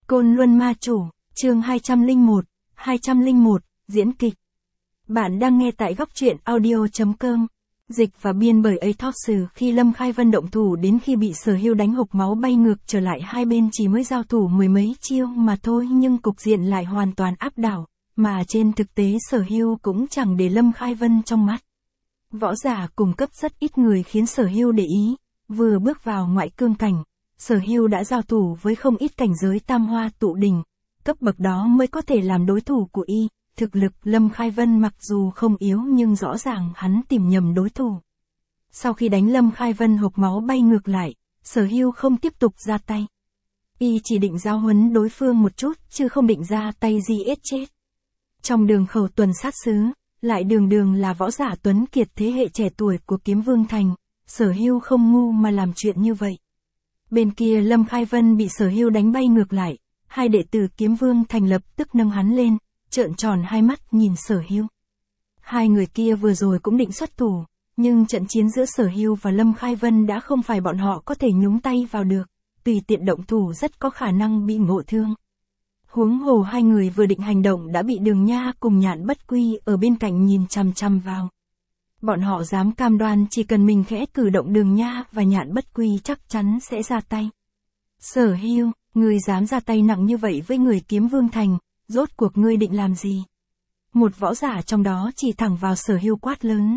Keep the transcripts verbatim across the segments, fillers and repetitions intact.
Côn Luân Ma Chủ, chương hai trăm lẻ một, hai trăm lẻ một, diễn kịch. Bạn đang nghe tại góc truyện audio chấm com. Dịch và biên bởi Atox. Khi Lâm Khai Vân động thủ đến khi bị Sở Hưu đánh hộc máu bay ngược trở lại, hai bên chỉ mới giao thủ mười mấy chiêu mà thôi, nhưng cục diện lại hoàn toàn áp đảo, mà trên thực tế Sở Hưu cũng chẳng để Lâm Khai Vân trong mắt. Võ giả cùng cấp rất ít người khiến Sở Hưu để ý, vừa bước vào ngoại cương cảnh, Sở Hưu đã giao thủ với không ít cảnh giới tam hoa tụ đỉnh, cấp bậc đó mới có thể làm đối thủ của y. Thực lực Lâm Khai Vân mặc dù không yếu nhưng rõ ràng hắn tìm nhầm đối thủ. Sau khi đánh Lâm Khai Vân hộc máu bay ngược lại, Sở Hưu không tiếp tục ra tay. Y chỉ định giáo huấn đối phương một chút chứ không định ra tay gì ết chết. Trong Đường Khẩu tuần sát sứ, lại đường đường là võ giả tuấn kiệt thế hệ trẻ tuổi của Kiếm Vương Thành, Sở Hưu không ngu mà làm chuyện như vậy. Bên kia Lâm Khai Vân bị Sở Hưu đánh bay ngược lại, hai đệ tử Kiếm Vương Thành lập tức nâng hắn lên, trợn tròn hai mắt nhìn Sở Hưu. Hai người kia vừa rồi cũng định xuất thủ, nhưng trận chiến giữa Sở Hưu và Lâm Khai Vân đã không phải bọn họ có thể nhúng tay vào được, tùy tiện động thủ rất có khả năng bị ngộ thương. Huống hồ hai người vừa định hành động đã bị Đường Nha cùng Nhạn Bất Quy ở bên cạnh nhìn chằm chằm vào. Bọn họ dám cam đoan chỉ cần mình khẽ cử động Đường Nha và Nhạn Bất Quy chắc chắn sẽ ra tay. Sở Hưu, ngươi dám ra tay nặng như vậy với người Kiếm Vương Thành, rốt cuộc ngươi định làm gì? Một võ giả trong đó chỉ thẳng vào Sở Hưu quát lớn.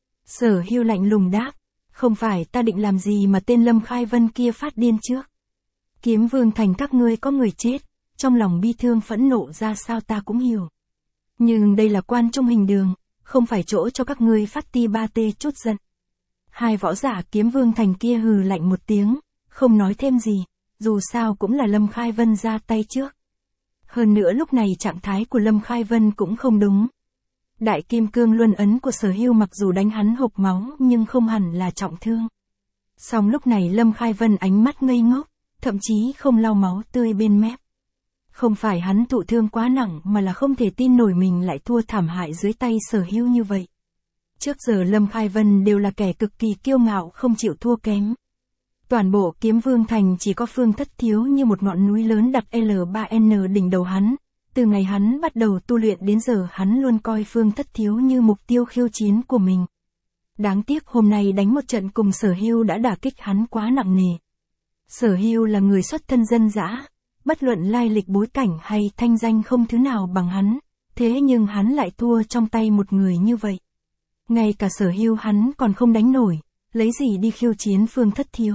Sở Hưu lạnh lùng đáp, không phải ta định làm gì mà tên Lâm Khai Vân kia phát điên trước. Kiếm Vương Thành các ngươi có người chết, trong lòng bi thương phẫn nộ ra sao ta cũng hiểu. Nhưng đây là Quan Trung Hình Đường, không phải chỗ cho các ngươi phát ti ba tê chút giận. Hai võ giả Kiếm Vương Thành kia hừ lạnh một tiếng, không nói thêm gì, dù sao cũng là Lâm Khai Vân ra tay trước. Hơn nữa lúc này trạng thái của Lâm Khai Vân cũng không đúng. Đại Kim Cương Luân ấn của Sở Hưu mặc dù đánh hắn hộc máu nhưng không hẳn là trọng thương. Song lúc này Lâm Khai Vân ánh mắt ngây ngốc, thậm chí không lau máu tươi bên mép. Không phải hắn thụ thương quá nặng mà là không thể tin nổi mình lại thua thảm hại dưới tay Sở Hưu như vậy. Trước giờ Lâm Khai Vân đều là kẻ cực kỳ kiêu ngạo không chịu thua kém. Toàn bộ Kiếm Vương Thành chỉ có Phương Thất Thiếu như một ngọn núi lớn đặt L ba N đỉnh đầu hắn. Từ ngày hắn bắt đầu tu luyện đến giờ hắn luôn coi Phương Thất Thiếu như mục tiêu khiêu chiến của mình. Đáng tiếc hôm nay đánh một trận cùng Sở Hưu đã đả kích hắn quá nặng nề. Sở Hưu là người xuất thân dân dã, bất luận lai lịch bối cảnh hay thanh danh không thứ nào bằng hắn, thế nhưng hắn lại thua trong tay một người như vậy. Ngay cả Sở Hưu hắn còn không đánh nổi, lấy gì đi khiêu chiến Phương Thất Thiếu?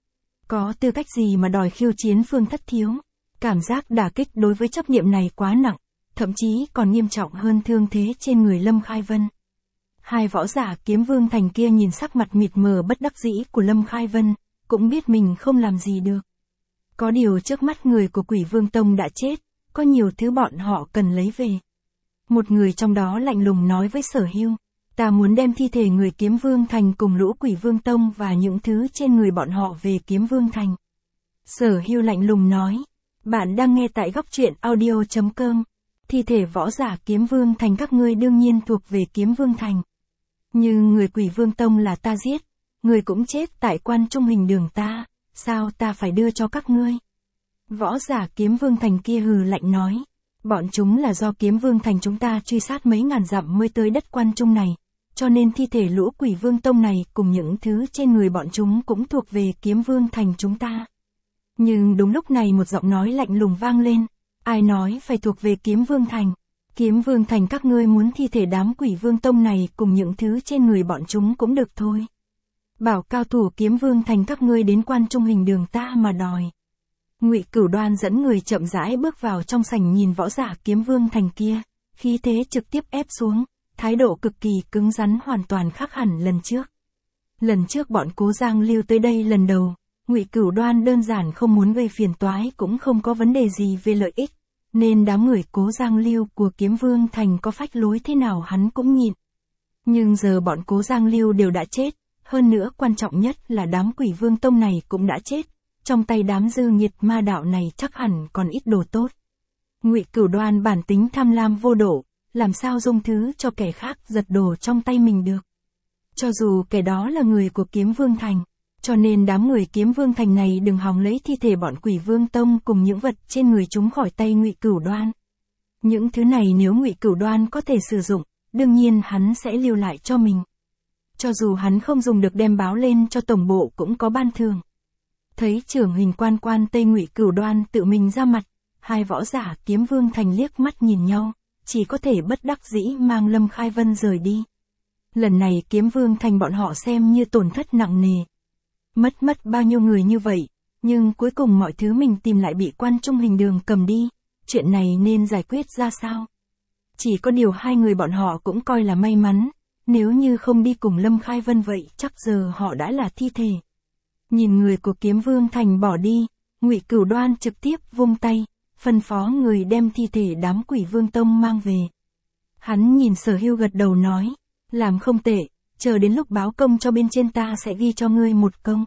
Có tư cách gì mà đòi khiêu chiến Phương Thất Thiếu? Cảm giác đả kích đối với chấp niệm này quá nặng, thậm chí còn nghiêm trọng hơn thương thế trên người Lâm Khai Vân. Hai võ giả Kiếm Vương Thành kia nhìn sắc mặt mịt mờ bất đắc dĩ của Lâm Khai Vân, cũng biết mình không làm gì được. Có điều trước mắt người của Quỷ Vương Tông đã chết, có nhiều thứ bọn họ cần lấy về. Một người trong đó lạnh lùng nói với Sở Hưu, ta muốn đem thi thể người Kiếm Vương Thành cùng lũ Quỷ Vương Tông và những thứ trên người bọn họ về Kiếm Vương Thành. Sở Hưu lạnh lùng nói, bạn đang nghe tại góc truyện audio chấm com. Thi thể võ giả Kiếm Vương Thành các ngươi đương nhiên thuộc về Kiếm Vương Thành. Nhưng người Quỷ Vương Tông là ta giết, người cũng chết tại Quan Trung Hình Đường ta, sao ta phải đưa cho các ngươi? Võ giả Kiếm Vương Thành kia hừ lạnh nói, bọn chúng là do Kiếm Vương Thành chúng ta truy sát mấy ngàn dặm mới tới đất Quan Trung này, cho nên thi thể lũ Quỷ Vương Tông này cùng những thứ trên người bọn chúng cũng thuộc về Kiếm Vương Thành chúng ta. Nhưng đúng lúc này một giọng nói lạnh lùng vang lên, ai nói phải thuộc về Kiếm Vương Thành? Kiếm Vương Thành các ngươi muốn thi thể đám Quỷ Vương Tông này cùng những thứ trên người bọn chúng cũng được thôi. Bảo cao thủ Kiếm Vương Thành các ngươi đến Quan Trung Hình Đường ta mà đòi. Ngụy Cửu Đoan dẫn người chậm rãi bước vào trong sảnh nhìn võ giả Kiếm Vương Thành kia, khí thế trực tiếp ép xuống, thái độ cực kỳ cứng rắn hoàn toàn khác hẳn lần trước. Lần trước bọn Cố Giang Lưu tới đây lần đầu, Ngụy Cửu Đoan đơn giản không muốn gây phiền toái cũng không có vấn đề gì về lợi ích, nên đám người Cố Giang Lưu của Kiếm Vương Thành có phách lối thế nào hắn cũng nhịn. Nhưng giờ bọn Cố Giang Lưu đều đã chết, hơn nữa quan trọng nhất là đám Quỷ Vương Tông này cũng đã chết, trong tay đám dư nghiệt ma đạo này chắc hẳn còn ít đồ tốt. Ngụy Cửu Đoan bản tính tham lam vô độ, làm sao dung thứ cho kẻ khác giật đồ trong tay mình được. Cho dù kẻ đó là người của Kiếm Vương Thành, Cho nên đám người Kiếm Vương Thành này đừng hòng lấy thi thể bọn Quỷ Vương Tông cùng những vật trên người chúng khỏi tay Ngụy Cửu Đoan. Những thứ này nếu Ngụy Cửu Đoan có thể sử dụng, đương nhiên hắn sẽ lưu lại cho mình. Cho dù hắn không dùng được đem báo lên cho tổng bộ cũng có ban thưởng. Thấy trưởng hình quan quan Tây Ngụy Cửu Đoan tự mình ra mặt, hai võ giả Kiếm Vương Thành liếc mắt nhìn nhau, chỉ có thể bất đắc dĩ mang Lâm Khai Vân rời đi. Lần này Kiếm Vương Thành bọn họ xem như tổn thất nặng nề. Mất mất bao nhiêu người như vậy, nhưng cuối cùng mọi thứ mình tìm lại bị Quan Trung Hình Đường cầm đi, chuyện này nên giải quyết ra sao? Chỉ có điều hai người bọn họ cũng coi là may mắn, nếu như không đi cùng Lâm Khai Vân vậy chắc giờ họ đã là thi thể. Nhìn người của Kiếm Vương Thành bỏ đi, Ngụy Cửu Đoan trực tiếp vung tay, phân phó người đem thi thể đám Quỷ Vương Tông mang về. Hắn nhìn Sở Hưu gật đầu nói, làm không tệ, chờ đến lúc báo công cho bên trên ta sẽ ghi cho ngươi một công.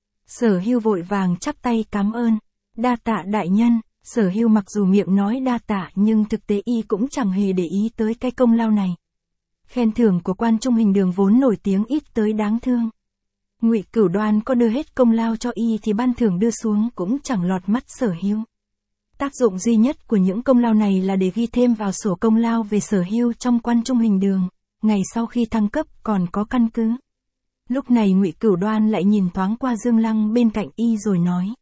Sở Hưu vội vàng chắp tay cảm ơn, đa tạ đại nhân. Sở Hưu mặc dù miệng nói đa tạ nhưng thực tế y cũng chẳng hề để ý tới cái công lao này. Khen thưởng của Quan Trung Hình Đường vốn nổi tiếng ít tới đáng thương. Ngụy Cửu Đoan có đưa hết công lao cho y thì ban thưởng đưa xuống cũng chẳng lọt mắt Sở Hưu. Tác dụng duy nhất của những công lao này là để ghi thêm vào sổ công lao về Sở Hưu trong Quan Trung Hình Đường, ngày sau khi thăng cấp còn có căn cứ. Lúc này Ngụy Cửu Đoan lại nhìn thoáng qua Dương Lăng bên cạnh y rồi nói: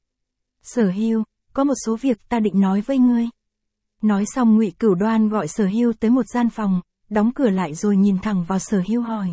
Sở Hưu, có một số việc ta định nói với ngươi. Nói xong Ngụy Cửu Đoan gọi Sở Hưu tới một gian phòng, đóng cửa lại rồi nhìn thẳng vào Sở Hưu hỏi: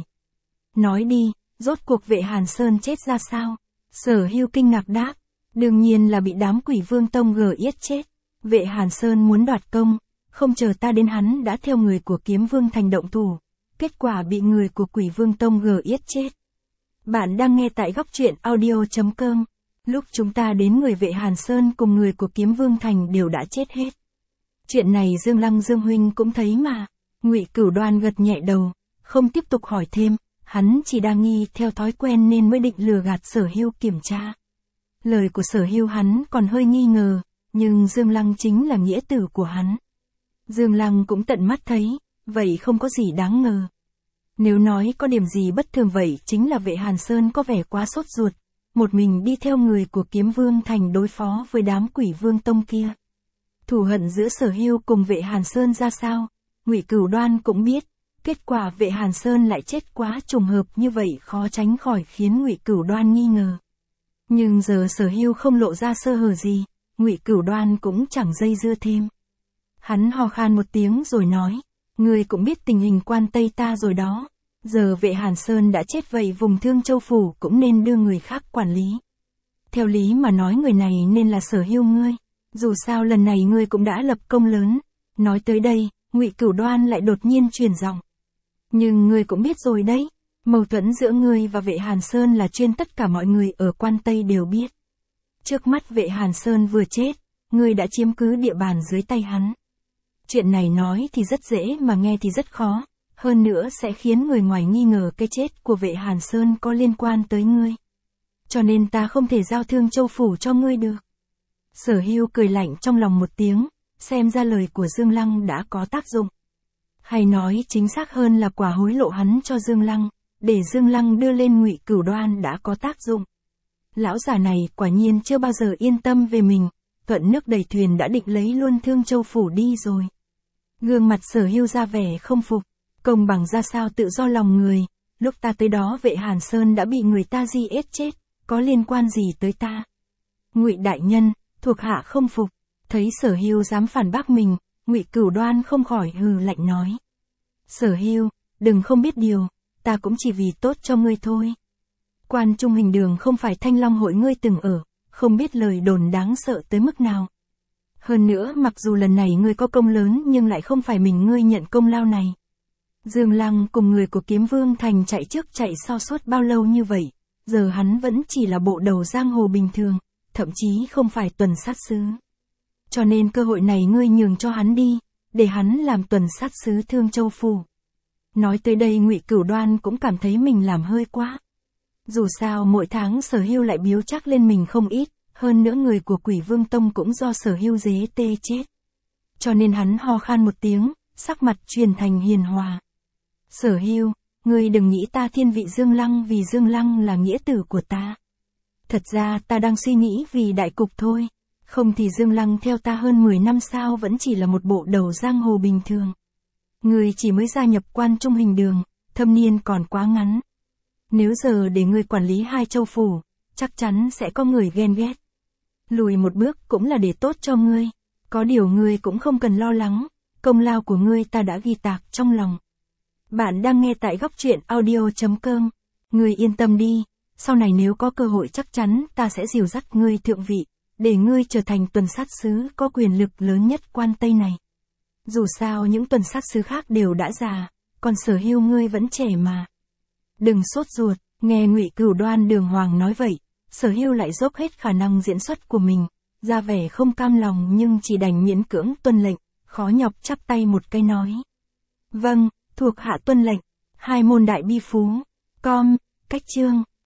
Nói đi, rốt cuộc Vệ Hàn Sơn chết ra sao? Sở Hưu kinh ngạc đáp: Đương nhiên là bị đám Quỷ Vương Tông gờ yết chết. Vệ Hàn Sơn muốn đoạt công, không chờ ta đến hắn đã theo người của Kiếm Vương Thành động thủ, kết quả bị người của Quỷ Vương Tông gờ yết chết. Bạn đang nghe tại góc truyện audio chấm com. Lúc chúng ta đến người Vệ Hàn Sơn cùng người của Kiếm Vương Thành đều đã chết hết. Chuyện này Dương Lăng Dương huynh cũng thấy mà. Ngụy Cửu Đoan gật nhẹ đầu, không tiếp tục hỏi thêm, hắn chỉ đang nghi theo thói quen nên mới định lừa gạt Sở Hưu kiểm tra. Lời của Sở Hưu hắn còn hơi nghi ngờ, nhưng Dương Lăng chính là nghĩa tử của hắn. Dương Lăng cũng tận mắt thấy, vậy không có gì đáng ngờ. Nếu nói có điểm gì bất thường vậy chính là Vệ Hàn Sơn có vẻ quá sốt ruột, một mình đi theo người của Kiếm Vương Thành đối phó với đám Quỷ Vương Tông kia. Thù hận giữa Sở Hưu cùng Vệ Hàn Sơn ra sao, Ngụy Cửu Đoan cũng biết, kết quả Vệ Hàn Sơn lại chết quá trùng hợp như vậy khó tránh khỏi khiến Ngụy Cửu Đoan nghi ngờ. Nhưng giờ Sở Hưu không lộ ra sơ hở gì, Ngụy Cửu Đoan cũng chẳng dây dưa thêm. Hắn ho khan một tiếng rồi nói, ngươi cũng biết tình hình Quan Tây ta rồi đó. Giờ Vệ Hàn Sơn đã chết vậy vùng Thương Châu Phủ cũng nên đưa người khác quản lý. Theo lý mà nói người này nên là Sở Hưu ngươi. Dù sao lần này ngươi cũng đã lập công lớn. Nói tới đây, Ngụy Cửu Đoan lại đột nhiên chuyển giọng. Nhưng ngươi cũng biết rồi đấy, mâu thuẫn giữa ngươi và Vệ Hàn Sơn là chuyên tất cả mọi người ở Quan Tây đều biết. Trước mắt Vệ Hàn Sơn vừa chết, ngươi đã chiếm cứ địa bàn dưới tay hắn. Chuyện này nói thì rất dễ mà nghe thì rất khó. Hơn nữa sẽ khiến người ngoài nghi ngờ cái chết của Vệ Hàn Sơn có liên quan tới ngươi. Cho nên ta không thể giao Thương Châu Phủ cho ngươi được. Sở Hưu cười lạnh trong lòng một tiếng, xem ra lời của Dương Lăng đã có tác dụng. Hay nói chính xác hơn là quả hối lộ hắn cho Dương Lăng, để Dương Lăng đưa lên Ngụy Cửu Đoan đã có tác dụng. Lão già này quả nhiên chưa bao giờ yên tâm về mình, thuận nước đẩy thuyền đã định lấy luôn Thương Châu Phủ đi rồi. Gương mặt Sở Hưu ra vẻ không phục. Công bằng ra sao tự do lòng người, lúc ta tới đó Vệ Hàn Sơn đã bị người ta di ết chết, có liên quan gì tới ta? Ngụy đại nhân, thuộc hạ không phục. Thấy Sở Hưu dám phản bác mình, Ngụy Cửu Đoan không khỏi hừ lạnh nói: Sở Hưu, đừng không biết điều, ta cũng chỉ vì tốt cho ngươi thôi. Quan Trung Hình Đường không phải Thanh Long hội ngươi từng ở, không biết lời đồn đáng sợ tới mức nào. Hơn nữa mặc dù lần này ngươi có công lớn nhưng lại không phải mình ngươi nhận công lao này. Dương Lăng cùng người của Kiếm Vương Thành chạy trước chạy sau suốt bao lâu như vậy, giờ hắn vẫn chỉ là bộ đầu giang hồ bình thường, thậm chí không phải tuần sát sứ. Cho nên cơ hội này ngươi nhường cho hắn đi, để hắn làm tuần sát sứ Thương Châu Phủ. Nói tới đây Ngụy Cửu Đoan cũng cảm thấy mình làm hơi quá. Dù sao mỗi tháng Sở Hưu lại biếu chắc lên mình không ít, hơn nữa người của Quỷ Vương Tông cũng do Sở Hưu dế tê chết. Cho nên hắn ho khan một tiếng, sắc mặt chuyển thành hiền hòa. Sở Hưu, ngươi đừng nghĩ ta thiên vị Dương Lăng vì Dương Lăng là nghĩa tử của ta. Thật ra ta đang suy nghĩ vì đại cục thôi. Không thì Dương Lăng theo ta hơn mười năm sao vẫn chỉ là một bộ đầu giang hồ bình thường. Ngươi chỉ mới gia nhập Quan Trung Hình Đường, thâm niên còn quá ngắn. Nếu giờ để ngươi quản lý hai châu phủ, chắc chắn sẽ có người ghen ghét. Lùi một bước cũng là để tốt cho ngươi. Có điều ngươi cũng không cần lo lắng, công lao của ngươi ta đã ghi tạc trong lòng. Bạn đang nghe tại góc truyện audio chấm com. Ngươi yên tâm đi, sau này nếu có cơ hội chắc chắn ta sẽ dìu dắt ngươi thượng vị, để ngươi trở thành tuần sát sứ có quyền lực lớn nhất Quan Tây này. Dù sao những tuần sát sứ khác đều đã già, còn Sở Hưu ngươi vẫn trẻ mà. Đừng sốt ruột, nghe Ngụy Cửu Đoan đường hoàng nói vậy, Sở Hưu lại dốc hết khả năng diễn xuất của mình, ra vẻ không cam lòng nhưng chỉ đành miễn cưỡng tuân lệnh, khó nhọc chắp tay một cái nói. Vâng, thuộc hạ tuân lệnh. Hai môn đại bi phú. Com, cách chương.